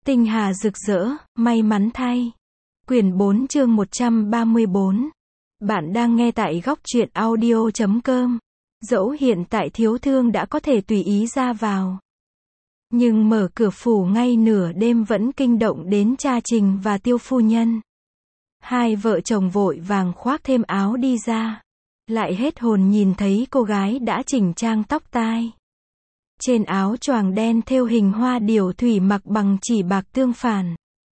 Tinh hà rực rỡ, may mắn thay. Quyển 4 chương 134. Bạn đang nghe tại góc truyện audio.com. Dẫu hiện tại Thiếu Thương đã có thể tùy ý ra vào, nhưng mở cửa phủ ngay nửa đêm vẫn kinh động đến cha Trình và Tiêu phu nhân. Hai vợ chồng vội vàng khoác thêm áo đi ra. Lại hết hồn nhìn thấy cô gái đã chỉnh trang tóc tai. Trên áo choàng đen thêu hình hoa điểu thủy mặc bằng chỉ bạc tương phản.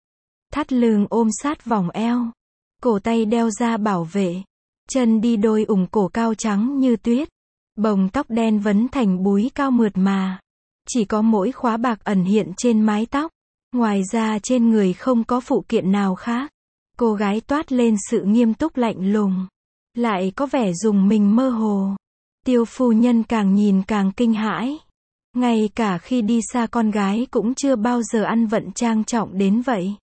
Thắt lưng ôm sát vòng eo. Cổ tay đeo da bảo vệ. Chân đi đôi ủng cổ cao trắng như tuyết. Bồng tóc đen vấn thành búi cao mượt mà. Chỉ có mỗi khóa bạc ẩn hiện trên mái tóc. Ngoài ra trên người không có phụ kiện nào khác. Cô gái toát lên sự nghiêm túc lạnh lùng. Lại có vẻ dùng mình mơ hồ. Tiêu phu nhân càng nhìn càng kinh hãi. Ngay cả khi đi xa con gái cũng chưa bao giờ ăn vận trang trọng đến vậy.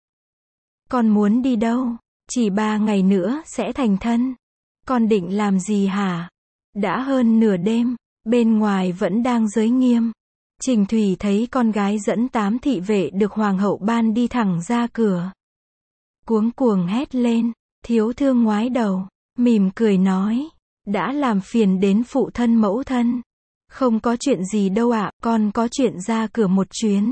Con muốn đi đâu? Chỉ 3 ngày nữa sẽ thành thân. Con định làm gì hả? Đã hơn nửa đêm, bên ngoài vẫn đang giới nghiêm. Trình Thủy thấy con gái dẫn 8 thị vệ được hoàng hậu ban đi thẳng ra cửa. Cuống cuồng hét lên, Thiếu Thương ngoái đầu, mỉm cười nói, đã làm phiền đến phụ thân mẫu thân. Không có chuyện gì đâu ạ, con có chuyện ra cửa một chuyến.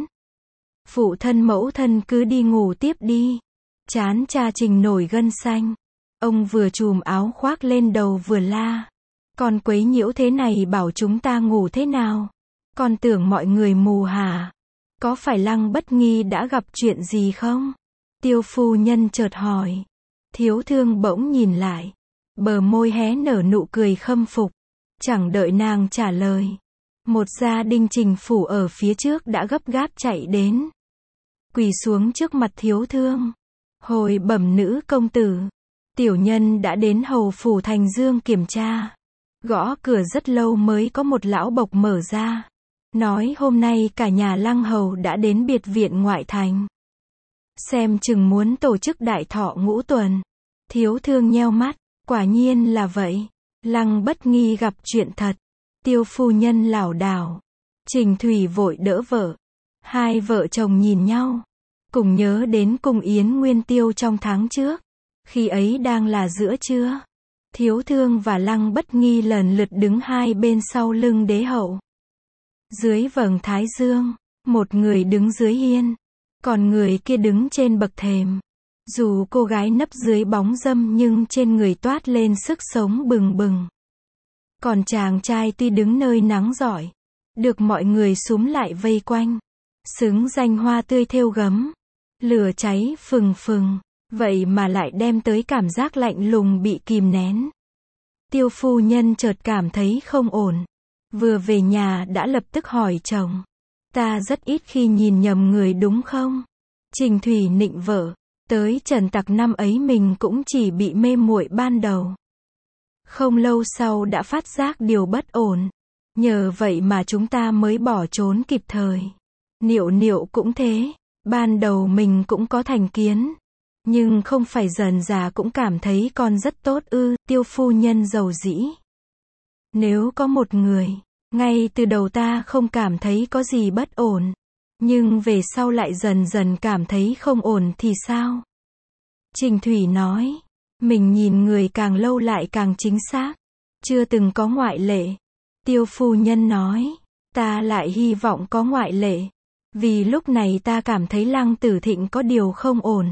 Phụ thân mẫu thân cứ đi ngủ tiếp đi. Trán cha Trình nổi gân xanh. Ông vừa chùm áo khoác lên đầu vừa la. Con quấy nhiễu thế này bảo chúng ta ngủ thế nào? Con tưởng mọi người mù hả? Có phải Lăng Bất Nghi đã gặp chuyện gì không? Tiêu phu nhân chợt hỏi. Thiếu Thương bỗng nhìn lại. Bờ môi hé nở nụ cười khâm phục. Chẳng đợi nàng trả lời. Một gia đình Trình phủ ở phía trước đã gấp gáp chạy đến. Quỳ xuống trước mặt Thiếu Thương. Hồi bẩm nữ công tử. Tiểu nhân đã đến hầu phủ Thành Dương kiểm tra. Gõ cửa rất lâu mới có một lão bộc mở ra. Nói hôm nay cả nhà Lăng hầu đã đến biệt viện ngoại thành. Xem chừng muốn tổ chức đại thọ ngũ tuần. Thiếu Thương nheo mắt. Quả nhiên là vậy. Lăng Bất Nghi gặp chuyện thật. Tiêu phu nhân lảo đảo. Trình Thủy vội đỡ vợ. Hai vợ chồng nhìn nhau. Cùng nhớ đến cung yến Nguyên Tiêu trong tháng trước. Khi ấy đang là giữa trưa. Thiếu Thương và Lăng Bất Nghi lần lượt đứng hai bên sau lưng đế hậu. Dưới vầng thái dương, một người đứng dưới hiên. Còn người kia đứng trên bậc thềm. Dù cô gái nấp dưới bóng râm nhưng trên người toát lên sức sống bừng bừng. Còn chàng trai tuy đứng nơi nắng rọi, được mọi người xúm lại vây quanh. Xứng danh hoa tươi thêu gấm. Lửa cháy phừng phừng. Vậy mà lại đem tới cảm giác lạnh lùng bị kìm nén. Tiêu phu nhân chợt cảm thấy không ổn. Vừa về nhà đã lập tức hỏi chồng. Ta rất ít khi nhìn nhầm người đúng không? Trình Thủy nịnh vợ. Tới Trần Tặc năm ấy mình cũng chỉ bị mê muội ban đầu. Không lâu sau đã phát giác điều bất ổn. Nhờ vậy mà chúng ta mới bỏ trốn kịp thời. Niệu Niệu cũng thế. Ban đầu mình cũng có thành kiến. Nhưng không phải dần dà cũng cảm thấy con rất tốt ư? Tiêu phu nhân rầu rĩ. Nếu có một người, ngay từ đầu ta không cảm thấy có gì bất ổn. Nhưng về sau lại dần dần cảm thấy không ổn thì sao? Trình Thủy nói. Mình nhìn người càng lâu lại càng chính xác. Chưa từng có ngoại lệ. Tiêu phu nhân nói. Ta lại hy vọng có ngoại lệ. Vì lúc này ta cảm thấy Lăng Tử Thịnh có điều không ổn.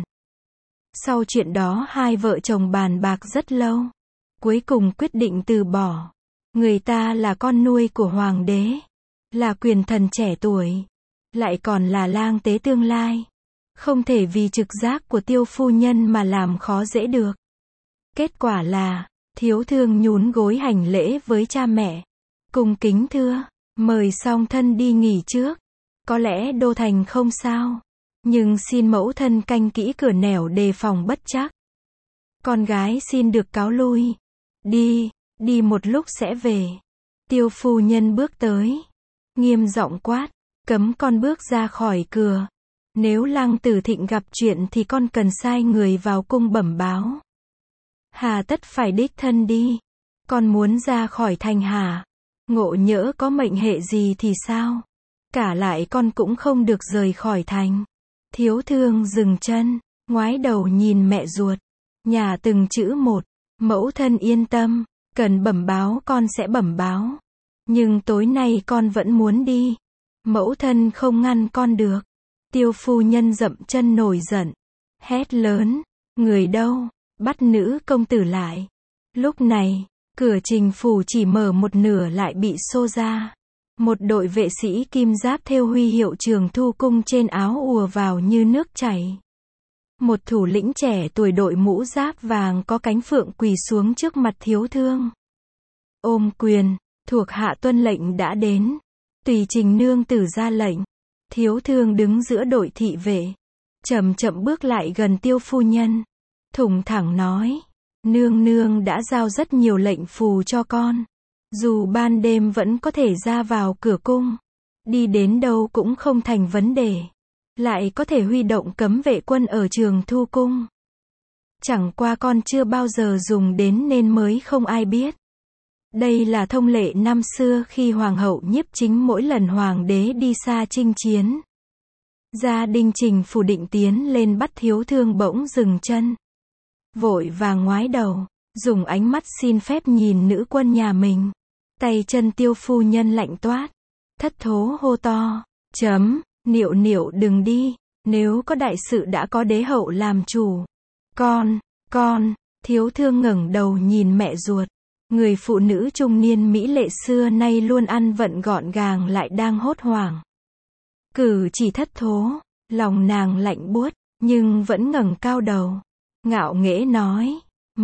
Sau chuyện đó hai vợ chồng bàn bạc rất lâu. Cuối cùng quyết định từ bỏ. Người ta là con nuôi của hoàng đế. Là quyền thần trẻ tuổi. Lại còn là lang tế tương lai. Không thể vì trực giác của Tiêu phu nhân mà làm khó dễ được. Kết quả là, Thiếu Thương nhún gối hành lễ với cha mẹ. Cung kính thưa, mời song thân đi nghỉ trước. Có lẽ đô thành không sao. Nhưng xin mẫu thân canh kỹ cửa nẻo đề phòng bất trắc. Con gái xin được cáo lui. Đi một lúc sẽ về. Tiêu phu nhân bước tới. Nghiêm giọng quát, cấm con bước ra khỏi cửa. Nếu Lăng Tử Thịnh gặp chuyện thì con cần sai người vào cung bẩm báo. Hà tất phải đích thân đi. Con muốn ra khỏi thành hả? Ngộ nhỡ có mệnh hệ gì thì sao? Cả lại con cũng không được rời khỏi thành. Thiếu thương dừng chân, ngoái đầu nhìn mẹ ruột. Nhà từng chữ một, mẫu thân yên tâm, cần bẩm báo con sẽ bẩm báo. Nhưng tối nay con vẫn muốn đi. Mẫu thân không ngăn con được. Tiêu phu nhân dậm chân nổi giận. Hét lớn, người đâu, bắt nữ công tử lại. Lúc này, cửa Trình phủ chỉ mở một nửa lại bị xô ra. Một đội vệ sĩ kim giáp thêu huy hiệu Trường Thu Cung trên áo ùa vào như nước chảy. Một thủ lĩnh trẻ tuổi đội mũ giáp vàng có cánh phượng quỳ xuống trước mặt thiếu thương. Ôm quyền, thuộc hạ tuân lệnh đã đến. Tùy Trình nương tử ra lệnh. Thiếu thương đứng giữa đội thị vệ. Chậm chậm bước lại gần Tiêu phu nhân. Thủng thẳng nói. Nương nương đã giao rất nhiều lệnh phù cho con. Dù ban đêm vẫn có thể ra vào cửa cung. Đi đến đâu cũng không thành vấn đề. Lại có thể huy động cấm vệ quân ở Trường Thu Cung. Chẳng qua con chưa bao giờ dùng đến nên mới không ai biết. Đây là thông lệ năm xưa khi Hoàng hậu Nhiếp Chính mỗi lần Hoàng đế đi xa chinh chiến. Gia đình Trình phủ định tiến lên bắt thiếu thương bỗng dừng chân. Vội vàng ngoái đầu, dùng ánh mắt xin phép nhìn nữ quân nhà mình. Tay chân Tiêu phu nhân lạnh toát. Thất thố hô to. Niệu niệu đừng đi. Nếu có đại sự đã có đế hậu làm chủ. Con, thiếu thương ngẩng đầu nhìn mẹ ruột. Người phụ nữ trung niên mỹ lệ xưa nay luôn ăn vận gọn gàng lại đang hốt hoảng. Cử chỉ thất thố, lòng nàng lạnh buốt, nhưng vẫn ngẩng cao đầu. Ngạo nghễ nói,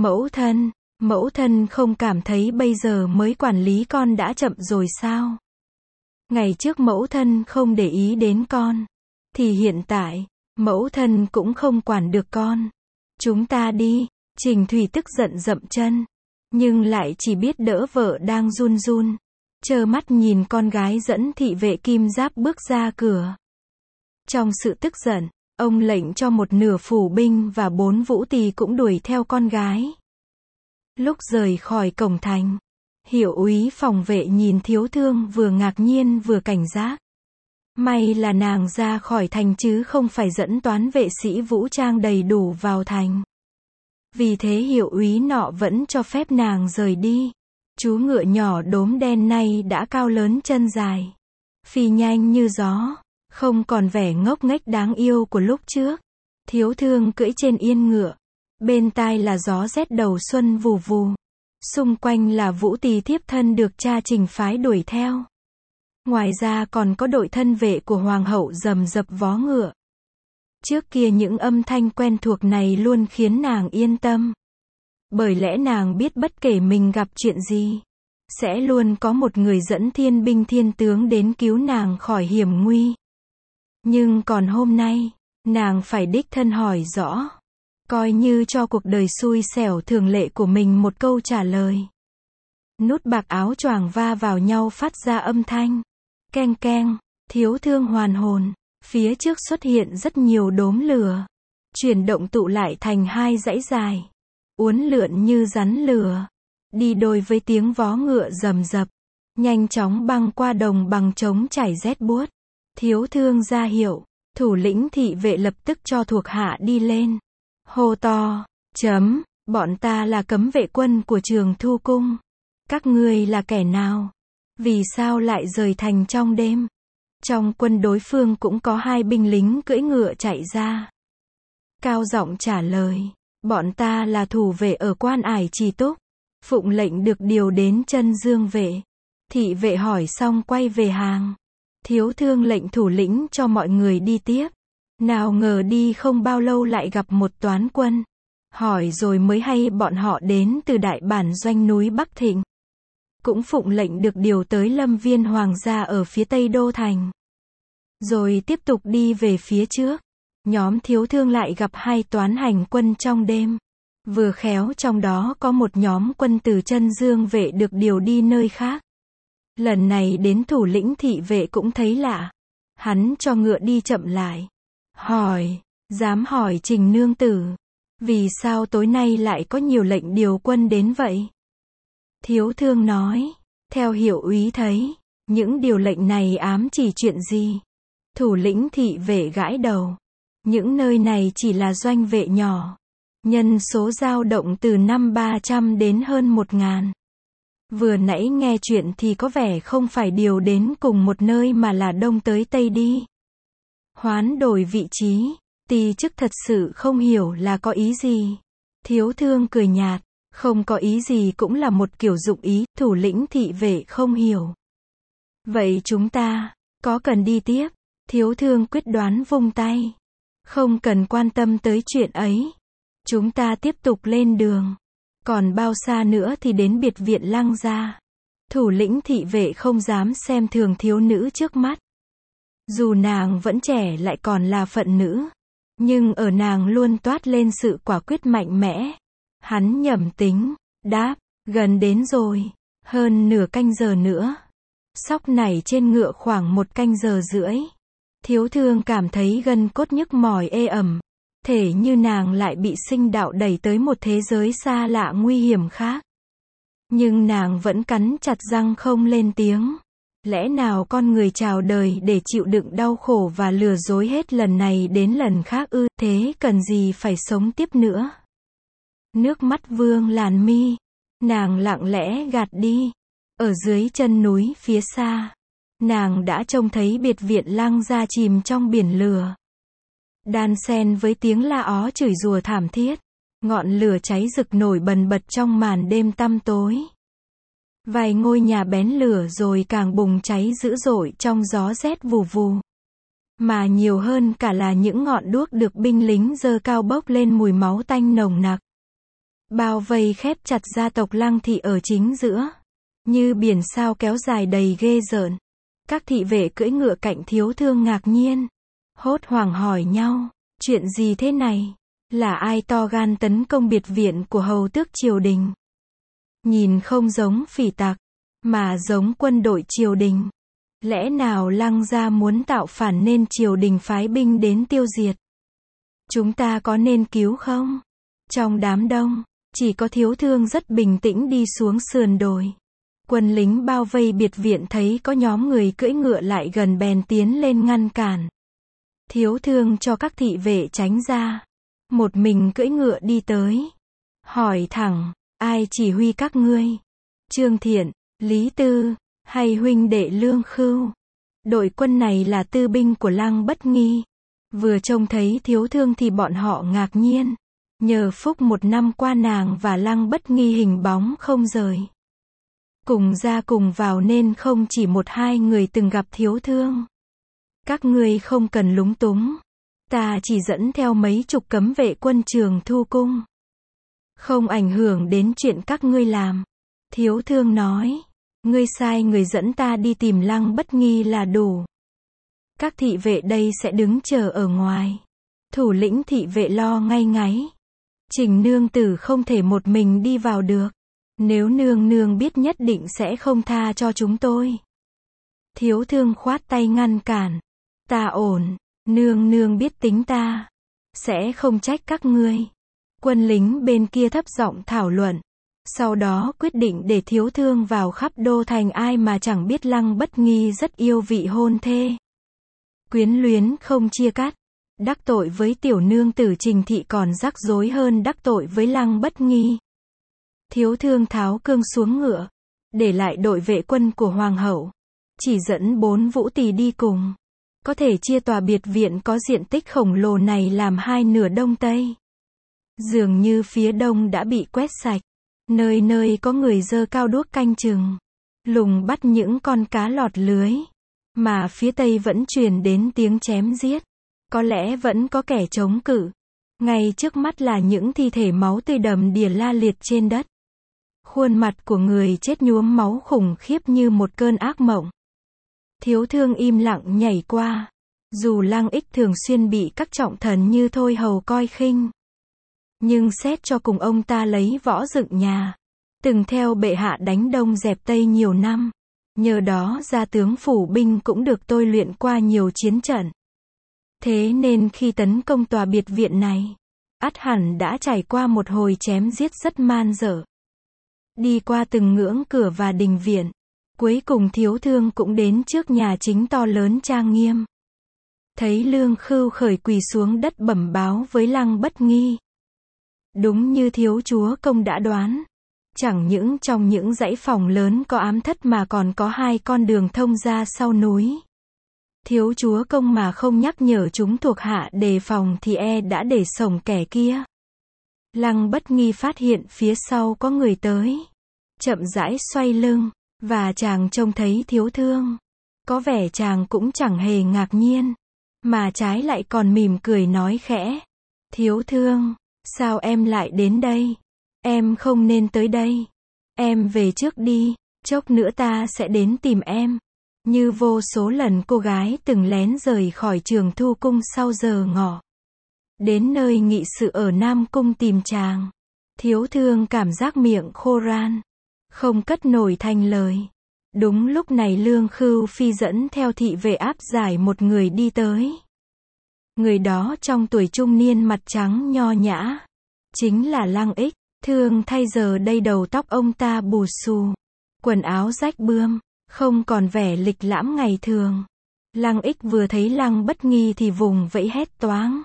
mẫu thân không cảm thấy bây giờ mới quản lý con đã chậm rồi sao? Ngày trước mẫu thân không để ý đến con, thì hiện tại, mẫu thân cũng không quản được con. Chúng ta đi, Trình Thủy tức giận dậm chân, nhưng lại chỉ biết đỡ vợ đang run run, trơ mắt nhìn con gái dẫn thị vệ kim giáp bước ra cửa. Trong sự tức giận, ông lệnh cho một nửa phủ binh và 4 vũ tỳ cũng đuổi theo con gái. Lúc rời khỏi cổng thành, hiệu úy phòng vệ nhìn thiếu thương vừa ngạc nhiên vừa cảnh giác. May là nàng ra khỏi thành chứ không phải dẫn toán vệ sĩ vũ trang đầy đủ vào thành. Vì thế hiệu úy nọ vẫn cho phép nàng rời đi. Chú ngựa nhỏ đốm đen nay đã cao lớn chân dài, phi nhanh như gió, không còn vẻ ngốc nghếch đáng yêu của lúc trước. Thiếu thương cưỡi trên yên ngựa, bên tai là gió rét đầu xuân vù vù. Xung quanh là vũ tỳ thiếp thân được cha Trình phái đuổi theo. Ngoài ra còn có đội thân vệ của hoàng hậu rầm rập vó ngựa. Trước kia những âm thanh quen thuộc này luôn khiến nàng yên tâm. Bởi lẽ nàng biết bất kể mình gặp chuyện gì, sẽ luôn có một người dẫn thiên binh thiên tướng đến cứu nàng khỏi hiểm nguy. Nhưng còn hôm nay, nàng phải đích thân hỏi rõ. Coi như cho cuộc đời xui xẻo thường lệ của mình một câu trả lời. Nút bạc áo choàng va vào nhau phát ra âm thanh. Keng keng, thiếu thương hoàn hồn. Phía trước xuất hiện rất nhiều đốm lửa. Chuyển động tụ lại thành 2 dãy dài. Uốn lượn như rắn lửa. Đi đôi với tiếng vó ngựa rầm rập. Nhanh chóng băng qua đồng bằng trống trải rét buốt. Thiếu thương ra hiệu. Thủ lĩnh thị vệ lập tức cho thuộc hạ đi lên. Hô to. Bọn ta là cấm vệ quân của Trường Thu Cung. Các ngươi là kẻ nào? Vì sao lại rời thành trong đêm? Trong quân đối phương cũng có 2 binh lính cưỡi ngựa chạy ra. Cao giọng trả lời. Bọn ta là thủ vệ ở Quan Ải Trì Túc. Phụng lệnh được điều đến Chân Dương vệ. Thị vệ hỏi xong quay về hàng. Thiếu thương lệnh thủ lĩnh cho mọi người đi tiếp. Nào ngờ đi không bao lâu lại gặp một toán quân. Hỏi rồi mới hay bọn họ đến từ đại bản doanh núi Bắc Thịnh. Cũng phụng lệnh được điều tới Lâm Viên Hoàng gia ở phía tây đô thành. Rồi tiếp tục đi về phía trước. Nhóm thiếu thương lại gặp 2 toán hành quân trong đêm. Vừa khéo trong đó có một nhóm quân từ Chân Dương vệ được điều đi nơi khác. Lần này đến thủ lĩnh thị vệ cũng thấy lạ. Hắn cho ngựa đi chậm lại. Hỏi, dám hỏi Trình nương tử, vì sao tối nay lại có nhiều lệnh điều quân đến vậy? Thiếu thương nói, theo hiệu úy thấy, những điều lệnh này ám chỉ chuyện gì? Thủ lĩnh thị vệ gãi đầu. Những nơi này chỉ là doanh vệ nhỏ. Nhân số dao động từ năm 300 đến hơn 1.000. Vừa nãy nghe chuyện thì có vẻ không phải điều đến cùng một nơi mà là đông tới tây đi. Hoán đổi vị trí, Ti chức thật sự không hiểu là có ý gì. Thiếu thương cười nhạt, không có ý gì cũng là một kiểu dụng ý, thủ lĩnh thị vệ không hiểu. Vậy chúng ta, có cần đi tiếp? Thiếu thương quyết đoán vung tay. Không cần quan tâm tới chuyện ấy. Chúng ta tiếp tục lên đường. Còn bao xa nữa thì đến biệt viện Lăng gia. Thủ lĩnh thị vệ không dám xem thường thiếu nữ trước mắt. Dù nàng vẫn trẻ lại còn là phận nữ. Nhưng ở nàng luôn toát lên sự quả quyết mạnh mẽ. Hắn nhẩm tính, đáp, gần đến rồi. Hơn nửa canh giờ nữa. Sóc nảy trên ngựa khoảng 1 canh giờ rưỡi. Thiếu thương cảm thấy gân cốt nhức mỏi ê ẩm. Thể như nàng lại bị sinh đạo đẩy tới một thế giới xa lạ nguy hiểm khác. Nhưng nàng vẫn cắn chặt răng không lên tiếng. Lẽ nào con người chào đời để chịu đựng đau khổ và lừa dối hết lần này đến lần khác ư? Thế cần gì phải sống tiếp nữa? Nước mắt vương làn mi. Nàng lặng lẽ gạt đi. Ở dưới chân núi phía xa, nàng đã trông thấy biệt viện Lăng gia chìm trong biển lửa. Đan xen với tiếng la ó chửi rủa thảm thiết. Ngọn lửa cháy rực nổi bần bật trong màn đêm tăm tối. Vài ngôi nhà bén lửa rồi càng bùng cháy dữ dội trong gió rét vù vù. Mà nhiều hơn cả là những ngọn đuốc được binh lính giơ cao bốc lên mùi máu tanh nồng nặc. Bao vây khép chặt gia tộc Lăng thị ở chính giữa. Như biển sao kéo dài đầy ghê rợn. Các thị vệ cưỡi ngựa cạnh thiếu thương ngạc nhiên. Hốt hoảng hỏi nhau, chuyện gì thế này? Là ai to gan tấn công biệt viện của hầu tước triều đình? Nhìn không giống phỉ tặc, mà giống quân đội triều đình. Lẽ nào Lăng gia muốn tạo phản nên triều đình phái binh đến tiêu diệt? Chúng ta có nên cứu không? Trong đám đông, chỉ có thiếu thương rất bình tĩnh đi xuống sườn đồi. Quân lính bao vây biệt viện thấy có nhóm người cưỡi ngựa lại gần bèn tiến lên ngăn cản. Thiếu thương cho các thị vệ tránh ra. Một mình cưỡi ngựa đi tới. Hỏi thẳng, ai chỉ huy các ngươi? Trương Thiện, Lý Tư, hay huynh đệ Lương Khưu? Đội quân này là tư binh của Lăng Bất Nghi. Vừa trông thấy thiếu thương thì bọn họ ngạc nhiên. Nhờ phúc 1 năm qua nàng và Lăng Bất Nghi hình bóng không rời. Cùng ra cùng vào nên không chỉ 1-2 người từng gặp thiếu thương. Các ngươi không cần lúng túng. Ta chỉ dẫn theo mấy chục cấm vệ quân Trường Thu cung. Không ảnh hưởng đến chuyện các ngươi làm. Thiếu thương nói. Ngươi sai người dẫn ta đi tìm Lăng Bất Nghi là đủ. Các thị vệ đây sẽ đứng chờ ở ngoài. Thủ lĩnh thị vệ lo ngay ngáy. Trình nương tử không thể một mình đi vào được. Nếu nương nương biết nhất định sẽ không tha cho chúng tôi. Thiếu thương khoát tay ngăn cản. Ta ổn, nương nương biết tính ta. Sẽ không trách các ngươi. Quân lính bên kia thấp giọng thảo luận. Sau đó quyết định để thiếu thương vào khắp đô thành, ai mà chẳng biết Lăng Bất Nghi rất yêu vị hôn thê. Quyến luyến không chia cắt. Đắc tội với tiểu nương tử Trình thị còn rắc rối hơn đắc tội với Lăng Bất Nghi. Thiếu thương tháo cương xuống ngựa. Để lại đội vệ quân của hoàng hậu. Chỉ dẫn 4 vũ tỳ đi cùng. Có thể chia tòa biệt viện có diện tích khổng lồ này làm 2 nửa đông tây. Dường như phía đông đã bị quét sạch. Nơi nơi có người giơ cao đuốc canh chừng. Lùng bắt những con cá lọt lưới. Mà phía tây vẫn truyền đến tiếng chém giết. Có lẽ vẫn có kẻ chống cự. Ngay trước mắt là những thi thể máu tươi đầm đìa la liệt trên đất. Khuôn mặt của người chết nhuốm máu khủng khiếp như một cơn ác mộng. Thiếu thương im lặng nhảy qua. Dù Lăng Ích thường xuyên bị các trọng thần như Thôi Hầu coi khinh. Nhưng xét cho cùng ông ta lấy võ dựng nhà. Từng theo bệ hạ đánh đông dẹp tây nhiều năm. Nhờ đó gia tướng phủ binh cũng được tôi luyện qua nhiều chiến trận. Thế nên khi tấn công tòa biệt viện này, ắt hẳn đã trải qua một hồi chém giết rất man dở. Đi qua từng ngưỡng cửa và đình viện. Cuối cùng thiếu thương cũng đến trước nhà chính to lớn trang nghiêm. Thấy Lương Khưu Khởi quỳ xuống đất bẩm báo với Lăng Bất Nghi. Đúng như thiếu chúa công đã đoán. Chẳng những trong những dãy phòng lớn có ám thất mà còn có 2 con đường thông ra sau núi. Thiếu chúa công mà không nhắc nhở chúng thuộc hạ đề phòng thì đã để sổng kẻ kia. Lăng Bất Nghi phát hiện phía sau có người tới. Chậm rãi xoay lưng, và chàng trông thấy Thiếu Thương. Có vẻ chàng cũng chẳng hề ngạc nhiên, mà trái lại còn mỉm cười nói khẽ. Thiếu Thương, sao em lại đến đây? Em không nên tới đây. Em về trước đi, chốc nữa ta sẽ đến tìm em. Như vô số lần cô gái từng lén rời khỏi Trường Thu Cung sau giờ ngọ. Đến nơi nghị sự ở Nam Cung tìm chàng. Thiếu Thương cảm giác miệng khô ran, không cất nổi thành lời. Đúng lúc này Lương Khưu Phi dẫn theo thị vệ áp giải một người đi tới. Người đó trong tuổi trung niên, mặt trắng nho nhã. Chính là Lăng Ích. Thương thay giờ đây đầu tóc ông ta bù xù, quần áo rách bươm, không còn vẻ lịch lãm ngày thường. Lăng Ích vừa thấy Lăng Bất Nghi thì vùng vẫy hét toáng.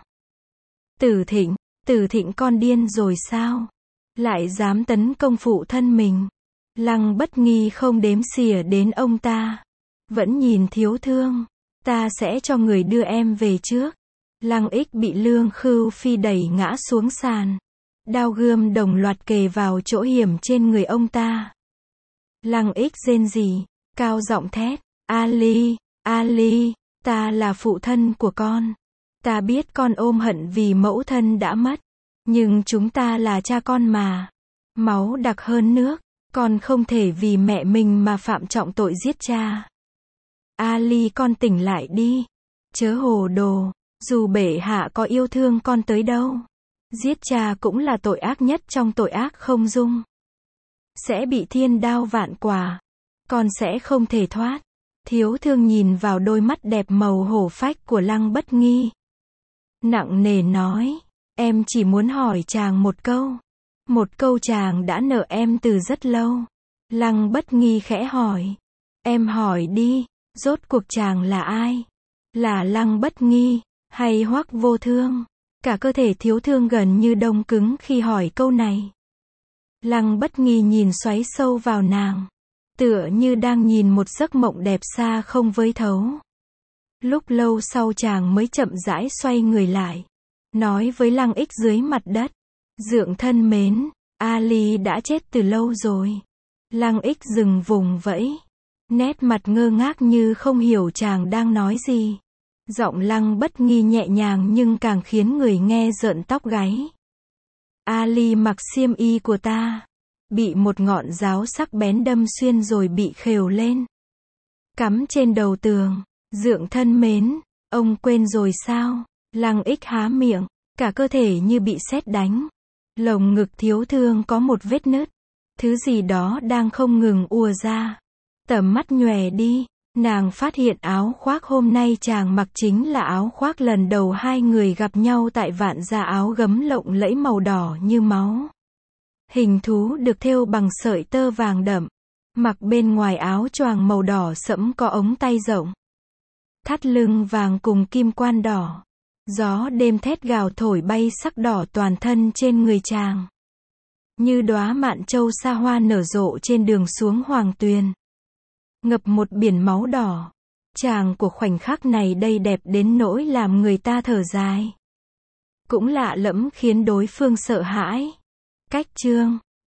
Tử Thịnh con điên rồi sao? Lại dám tấn công phụ thân mình. Lăng Bất Nghi không đếm xỉa đến ông ta. Vẫn nhìn Thiếu Thương. Ta sẽ cho người đưa em về trước. Lăng Ích bị Lương Khưu Phi đẩy ngã xuống sàn. Đao gươm đồng loạt kề vào chỗ hiểm trên người ông ta. Lăng Ích rên rỉ, cao giọng thét. Ali, ta là phụ thân của con. Ta biết con ôm hận vì mẫu thân đã mất. Nhưng chúng ta là cha con mà. Máu đặc hơn nước. Con không thể vì mẹ mình mà phạm trọng tội giết cha. Ali, con tỉnh lại đi. Chớ hồ đồ. Dù bệ hạ có yêu thương con tới đâu, giết cha cũng là tội ác nhất trong tội ác không dung. Sẽ bị thiên đao vạn quả. Con sẽ không thể thoát. Thiếu Thương nhìn vào đôi mắt đẹp màu hổ phách của Lăng Bất Nghi. Nặng nề nói. Em chỉ muốn hỏi chàng một câu. Một câu chàng đã nợ em từ rất lâu. Lăng Bất Nghi khẽ hỏi. Em hỏi đi, rốt cuộc chàng là ai? Là Lăng Bất Nghi, hay Hoắc Vô Thương? Cả cơ thể Thiếu Thương gần như đông cứng khi hỏi câu này. Lăng Bất Nghi nhìn xoáy sâu vào nàng, tựa như đang nhìn một giấc mộng đẹp xa không với thấu. Lúc lâu sau chàng mới chậm rãi xoay người lại, nói với Lăng Ích dưới mặt đất. Dượng thân mến, Ali đã chết từ lâu rồi. Lăng Ích dừng vùng vẫy, nét mặt ngơ ngác như không hiểu chàng đang nói gì. Giọng Lăng Bất Nghi nhẹ nhàng nhưng càng khiến người nghe rợn tóc gáy. Ali mặc xiêm y của ta, bị một ngọn giáo sắc bén đâm xuyên rồi bị khều lên, cắm trên đầu tường. Dượng thân mến, ông quên rồi sao? Lăng Ích há miệng, cả cơ thể như bị sét đánh. Lồng ngực Thiếu Thương có một vết nứt, thứ gì đó đang không ngừng ùa ra. Tầm mắt nhòe đi, nàng phát hiện áo khoác hôm nay chàng mặc chính là áo khoác lần đầu hai người gặp nhau tại Vạn Gia, áo gấm lộng lẫy màu đỏ như máu. Hình thú được thêu bằng sợi tơ vàng đậm, mặc bên ngoài áo choàng màu đỏ sẫm có ống tay rộng, thắt lưng vàng cùng kim quan đỏ. Gió đêm thét gào thổi bay sắc đỏ toàn thân trên người chàng, như đóa mạn châu sa hoa nở rộ trên đường xuống Hoàng Tuyền, ngập một biển máu đỏ. Chàng của khoảnh khắc này đây đẹp đến nỗi làm người ta thở dài, cũng lạ lẫm khiến đối phương sợ hãi. Cách chương